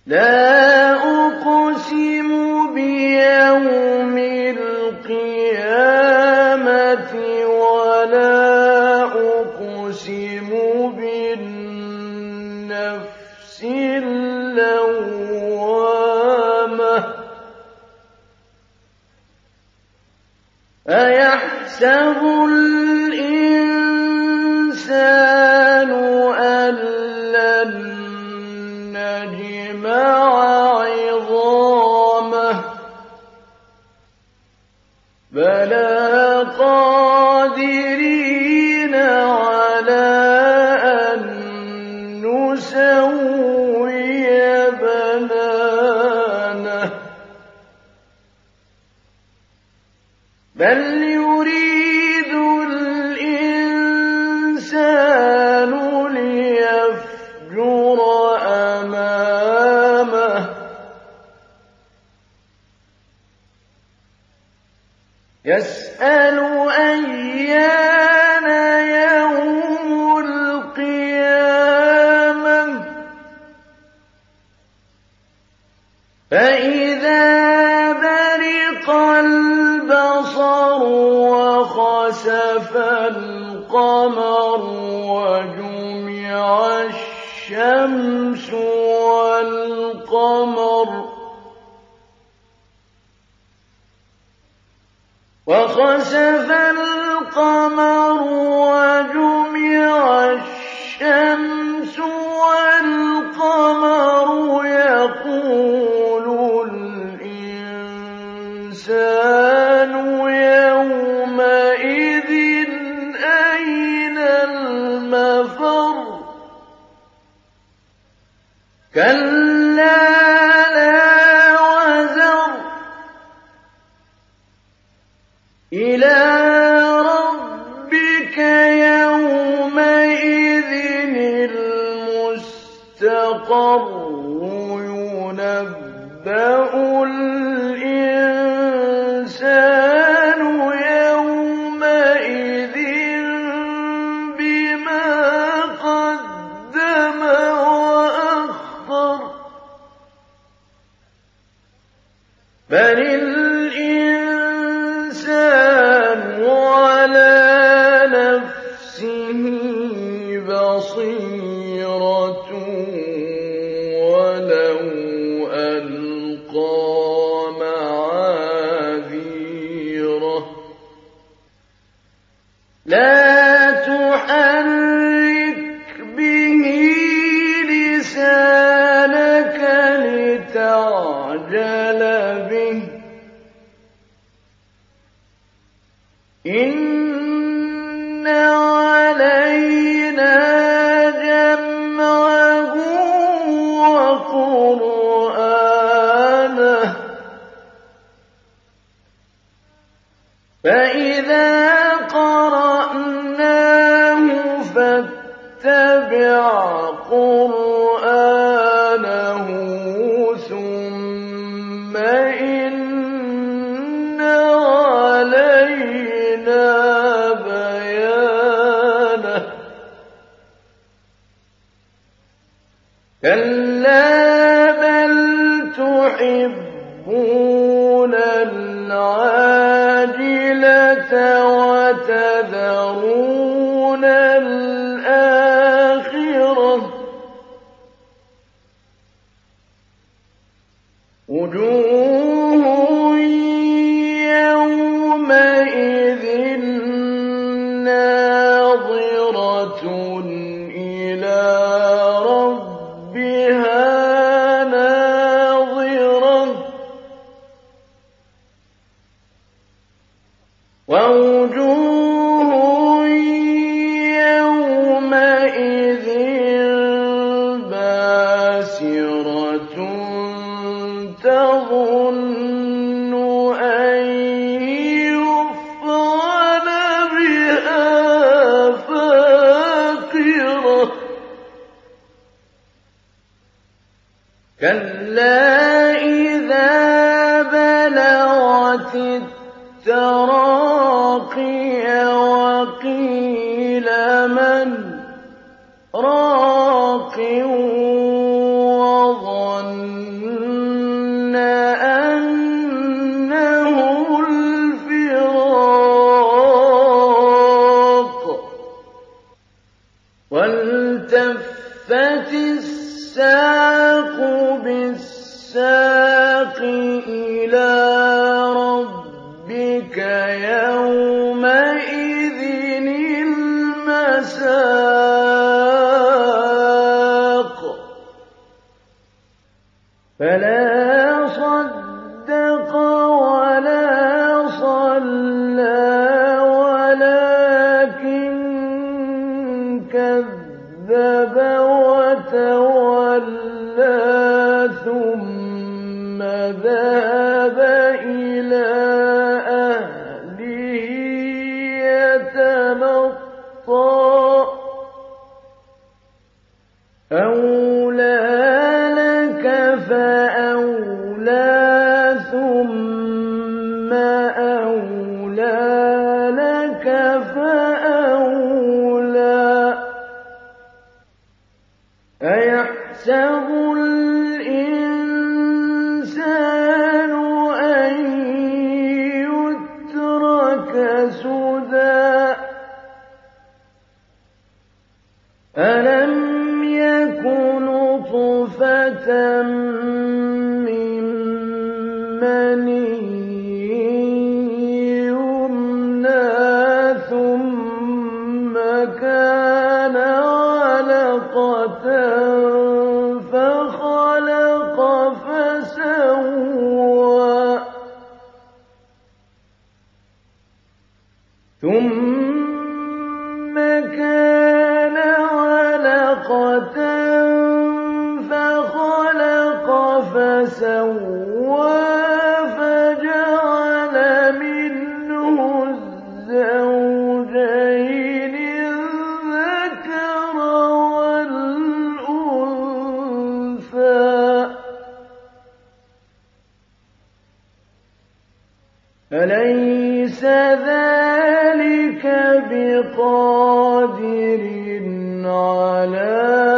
لا أقسم بيوم القيامة ولا أقسم بالنفس اللوامة أيحسب الإنسان أن لن نجمع عظامه بلى قادرين على أن نسوي بنانه بل يريد الإنسان ليفجر أمامه يسأل أيان يوم القيامة فإذا برق البصر وخسف القمر وجمع الشمس والقمر وخسف القمر وجمع الشمس والقمر يقول الإنسان يومئذ أين المفر كلا لا وزر إلى ربك يومئذ المستقر ينبأ الإنسان يومئذ بما قدم وأخر بل الإنسان على نفسه بصيرة ولو ألقى معاذيره لا تحرك به لسانك لتعجل به إن علينا جمعه وقرآنه فإذا قرأناه فاتبع قرآنه ثم إن علينا بيانه كلا بل تحبون العاجلة وتذرون الآخرة وجوه يومئذ ناظرة إلى ربها ناظرة ووجوه يومئذ باسرة تظن أن يفعل بها فاقرة كلا إذا بلغت التراقي وقيل من راق وظن بِالسَّاقِ إِلَىٰ رَبِّكَ يَوْمَئِذٍ الْمَسَاقُ فَلَا صَدَّقَ وَلَا صَلَّىٰ وَلَٰكِن كَذَّبَ وَتَوَلَّىٰ ثُمَّ ذَهَبَ إِلَىٰ أَهْلِهِ يَتَمَطَّىٰ أَوْلَىٰ لَكَ فَأَوْلَىٰ ثُمَّ أَوْلَىٰ لَكَ فَأَوْلَىٰ أَيَحْسَبُ الْإِنسَانُ أَن يُتْرَكَ سُدًى أَلَمْ يَكُ نُطْفَةً مِّن مَّنِيٍّ يُمْنَىٰ ثُمَّ كَانَ عَلَقَةً فَخَلَقَ فَسَوَّىٰ ثُمَّ كَانَ عَلَقَةً فَخَلَقَ فَسَوَّىٰ فَجَعَلَ مِنْهُ الزَّوْجَيْنِ الذَّكَرَ وَالْأُنثَىٰ أَلَيْسَ ذَٰلِكَ بِقَادِرٍ عَلَىٰ